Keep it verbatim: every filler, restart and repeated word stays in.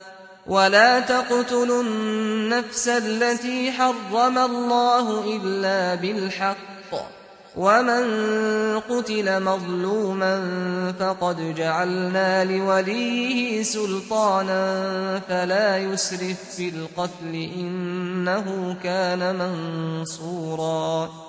ولا تقتلوا النفس التي حرم الله إلا بالحق ومن قتل مظلوما فقد جعلنا لوليه سلطانا فلا يسرف في القتل إنه كان منصورا